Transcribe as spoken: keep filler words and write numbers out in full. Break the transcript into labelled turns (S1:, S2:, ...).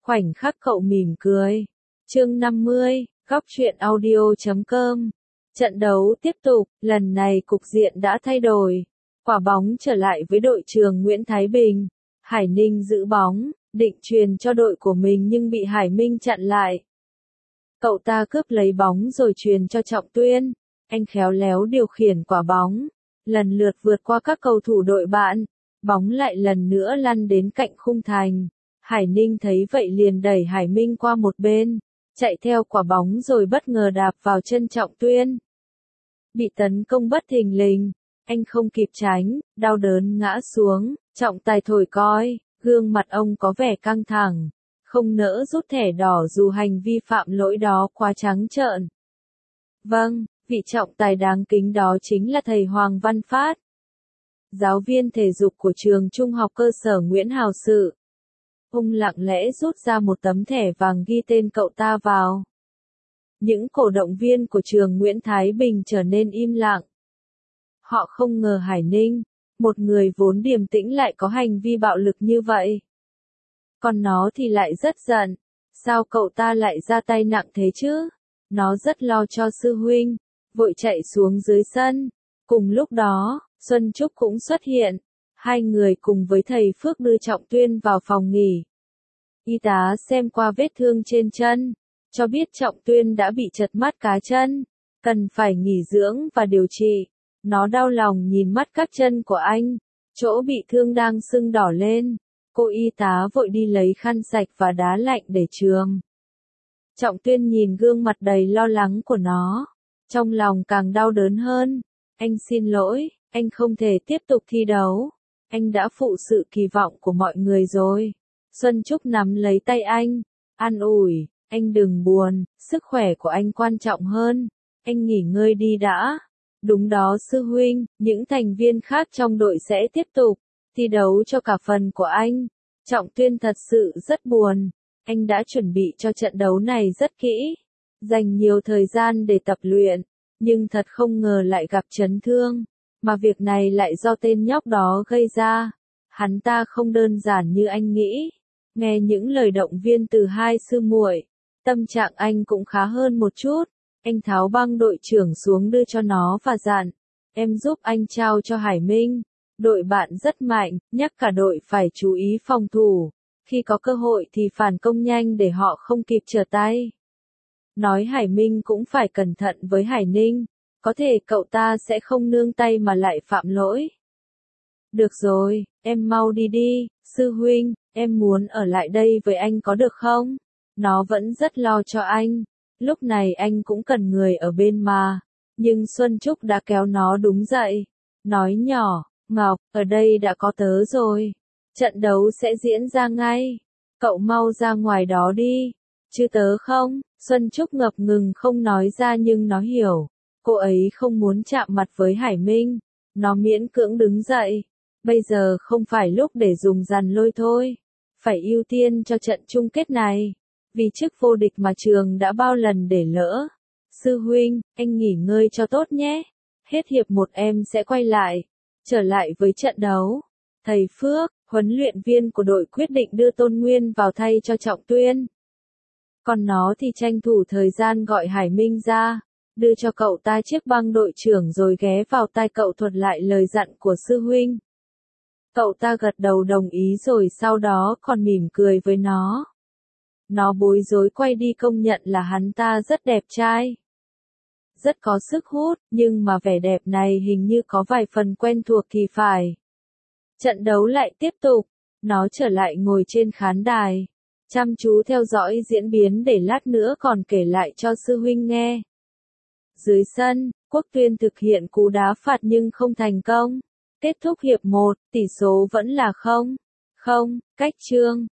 S1: Khoảnh khắc cậu mỉm cười. Chương năm mươi, góc truyện audio chấm com. Trận đấu tiếp tục, lần này cục diện đã thay đổi. Quả bóng trở lại với đội trưởng Nguyễn Thái Bình. Hải Ninh giữ bóng, định truyền cho đội của mình nhưng bị Hải Minh chặn lại. Cậu ta cướp lấy bóng rồi truyền cho Trọng Tuyên. Anh khéo léo điều khiển quả bóng, lần lượt vượt qua các cầu thủ đội bạn. Bóng lại lần nữa lăn đến cạnh khung thành. Hải Ninh thấy vậy liền đẩy Hải Minh qua một bên, chạy theo quả bóng rồi bất ngờ đạp vào chân Trọng Tuyên. Bị tấn công bất thình lình, anh không kịp tránh, đau đớn ngã xuống. Trọng tài thổi còi, gương mặt ông có vẻ căng thẳng, không nỡ rút thẻ đỏ dù hành vi phạm lỗi đó quá trắng trợn. Vâng, vị trọng tài đáng kính đó chính là thầy Hoàng Văn Phát, giáo viên thể dục của trường trung học cơ sở Nguyễn Hào Sự. Ông lặng lẽ rút ra một tấm thẻ vàng ghi tên cậu ta vào. Những cổ động viên của trường Nguyễn Thái Bình trở nên im lặng. Họ không ngờ Hải Ninh, một người vốn điềm tĩnh lại có hành vi bạo lực như vậy. Còn nó thì lại rất giận. Sao cậu ta lại ra tay nặng thế chứ? Nó rất lo cho sư huynh, vội chạy xuống dưới sân. Cùng lúc đó, Xuân Trúc cũng xuất hiện. Hai người cùng với thầy Phước đưa Trọng Tuyên vào phòng nghỉ. Y tá xem qua vết thương trên chân, cho biết Trọng Tuyên đã bị trật mắt cá chân, cần phải nghỉ dưỡng và điều trị. Nó đau lòng nhìn mắt các chân của anh, chỗ bị thương đang sưng đỏ lên. Cô y tá vội đi lấy khăn sạch và đá lạnh để chườm. Trọng Tuyên nhìn gương mặt đầy lo lắng của nó, trong lòng càng đau đớn hơn. Anh xin lỗi, anh không thể tiếp tục thi đấu. Anh đã phụ sự kỳ vọng của mọi người rồi. Xuân Trúc nắm lấy tay anh, an ủi, anh đừng buồn, sức khỏe của anh quan trọng hơn. Anh nghỉ ngơi đi đã. Đúng đó sư huynh, những thành viên khác trong đội sẽ tiếp tục thi đấu cho cả phần của anh. Trọng Tuyên thật sự rất buồn. Anh đã chuẩn bị cho trận đấu này rất kỹ, dành nhiều thời gian để tập luyện, nhưng thật không ngờ lại gặp chấn thương, mà việc này lại do tên nhóc đó gây ra. Hắn ta không đơn giản như anh nghĩ. Nghe những lời động viên từ hai sư muội, tâm trạng anh cũng khá hơn một chút. Anh tháo băng đội trưởng xuống đưa cho nó và dặn, em giúp anh trao cho Hải Minh. Đội bạn rất mạnh, nhắc cả đội phải chú ý phòng thủ. Khi có cơ hội thì phản công nhanh để họ không kịp trở tay. Nói Hải Minh cũng phải cẩn thận với Hải Ninh, có thể cậu ta sẽ không nương tay mà lại phạm lỗi. Được rồi, em mau đi đi, sư huynh, em muốn ở lại đây với anh có được không? Nó vẫn rất lo cho anh. Lúc này anh cũng cần người ở bên mà. Nhưng Xuân Trúc đã kéo nó đúng dậy. Nói nhỏ, Ngọc, ở đây đã có tớ rồi. Trận đấu sẽ diễn ra ngay. Cậu mau ra ngoài đó đi. Chứ tớ không? Xuân Trúc ngập ngừng không nói ra nhưng nó hiểu. Cô ấy không muốn chạm mặt với Hải Minh. Nó miễn cưỡng đứng dậy. Bây giờ không phải lúc để dùng dàn lôi thôi. Phải ưu tiên cho trận chung kết này. Vì chức vô địch mà trường đã bao lần để lỡ. Sư huynh, anh nghỉ ngơi cho tốt nhé. Hết hiệp một em sẽ quay lại. Trở lại với trận đấu. Thầy Phước, huấn luyện viên của đội quyết định đưa Tôn Nguyên vào thay cho Trọng Tuyên. Còn nó thì tranh thủ thời gian gọi Hải Minh ra, đưa cho cậu ta chiếc băng đội trưởng rồi ghé vào tai cậu thuật lại lời dặn của sư huynh. Cậu ta gật đầu đồng ý rồi sau đó còn mỉm cười với nó. Nó bối rối quay đi công nhận là hắn ta rất đẹp trai. Rất có sức hút, nhưng mà vẻ đẹp này hình như có vài phần quen thuộc thì phải. Trận đấu lại tiếp tục, nó trở lại ngồi trên khán đài, chăm chú theo dõi diễn biến để lát nữa còn kể lại cho sư huynh nghe. Dưới sân, Quốc Tuyên thực hiện cú đá phạt nhưng không thành công. Kết thúc hiệp một, tỷ số vẫn là không. Không, cách chương.